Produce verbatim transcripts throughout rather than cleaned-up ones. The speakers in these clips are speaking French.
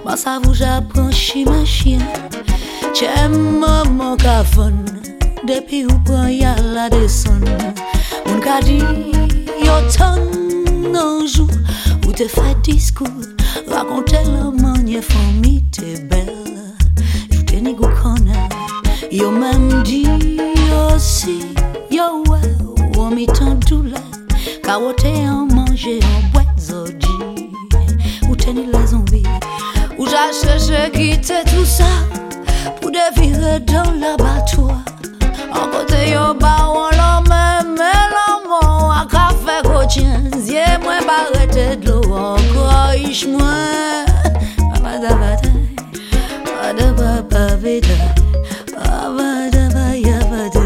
Moi ça vous j'apprends chien chien. J'aime mon cafon. Depuis ou prend y'a la descend. On ka dit yo ton un jour où te fait discours. Raconter la manière famille t'es belle. Je t'ai ni go connaît. Yo même dit aussi yo ouais. Ou mi tan douleur. Carotte en manger en boîte zodi. Ou tenir les zombies. Ou j'ai cherché quitter tout ça pour de virer dans l'abattoir. En côté yo ba on l'en même l'amour à café cochien. Zie moi barrette de l'eau encore ich moi. Baba da bata. Baba baba veda. Baba da ba ya bade.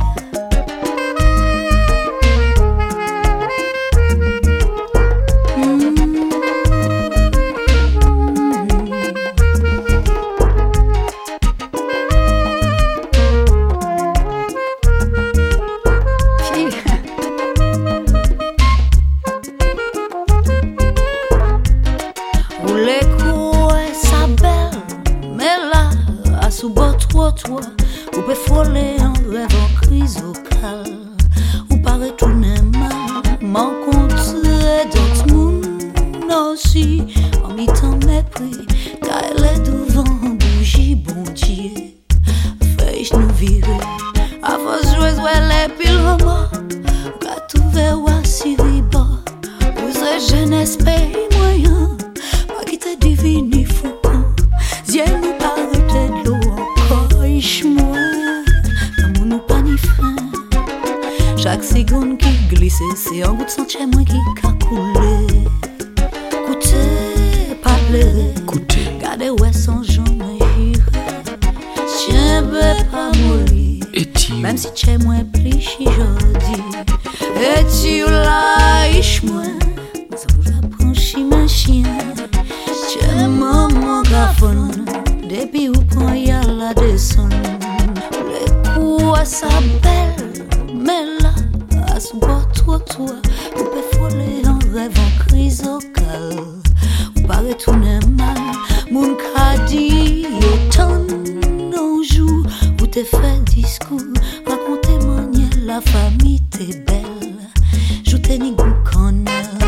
Toi, ou peut frôler en rêve en crise au cal, ou paraît tout n'est mal, m'encontrer d'autres monde aussi, en mi-temps mépris, car elle est devant bougie, bon Dieu, fais-je nous virer, à force jouer, elle est pile roman, qu'à tout vers ou à Siriba, ou ce jeunesse paye moyen, pas qui te divine, il faut qu'on, Dieu nous paraît de l'eau. Moi, l'amour nous pas ni fin. Chaque seconde qui glisse, c'est un goût de sentier moi qui a coulé. Écoutez, parlez, écoutez, gardez ouais sans jamais girer. Tiens, ben pas mourir. Même si tu es moins plichi, je dis. Et tu l'as, ich moi. Ça vous apprend chien, chien. Tiens, maman, gafon. Depuis où prend y'a la descend. Les coups à sa belle. Mais là, à ce bord, toi, toi. Vous pouvez frôler en rêve en crise au cal. Vous paraît tout n'est mal. Mon caddie, autant un jour où t'es fait discours. Racontez-moi, la famille t'es belle. Je t'ai ni goût qu'on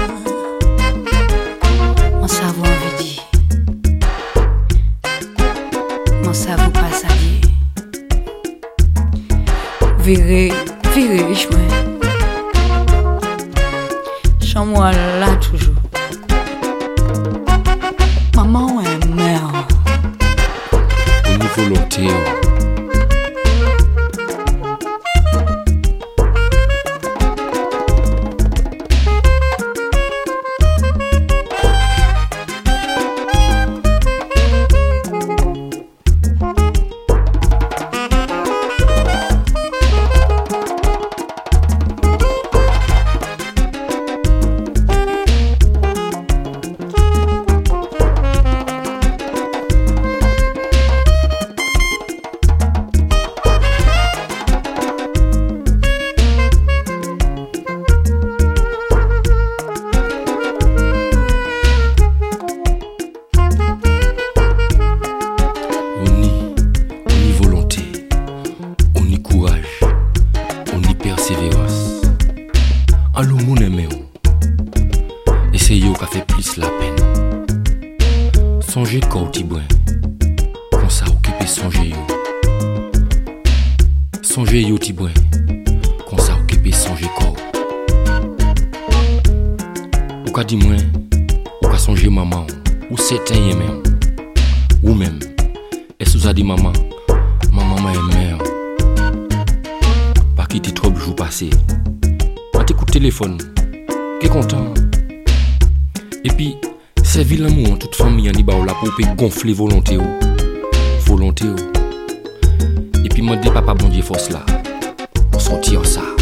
a. Mon cerveau veut dire. Ça vous passe à dire. Virez, virez, chouin. Chant-moi là toujours. Maman est mère. Au niveau volonté. Allô mon aimé, et c'est yo qui a fait plus la peine. Songez quand t'y bois, quand ça occupe songez yo. Songez yo t'y bois, quand ça occupe songez quoi. Ou qu'a dit moi, ou qu'a songé maman, ou c'est un même, ou même, est-ce que vous a dit maman, maman est mère. Pas quitter trop de jours passés. T'écoutes téléphone, qu'est content. Et puis, c'est l'amour en toute famille, on y va là pour gonfler volonté ou volonté ou. Et puis, moi dis papa bon Dieu force là, pour sortir ça.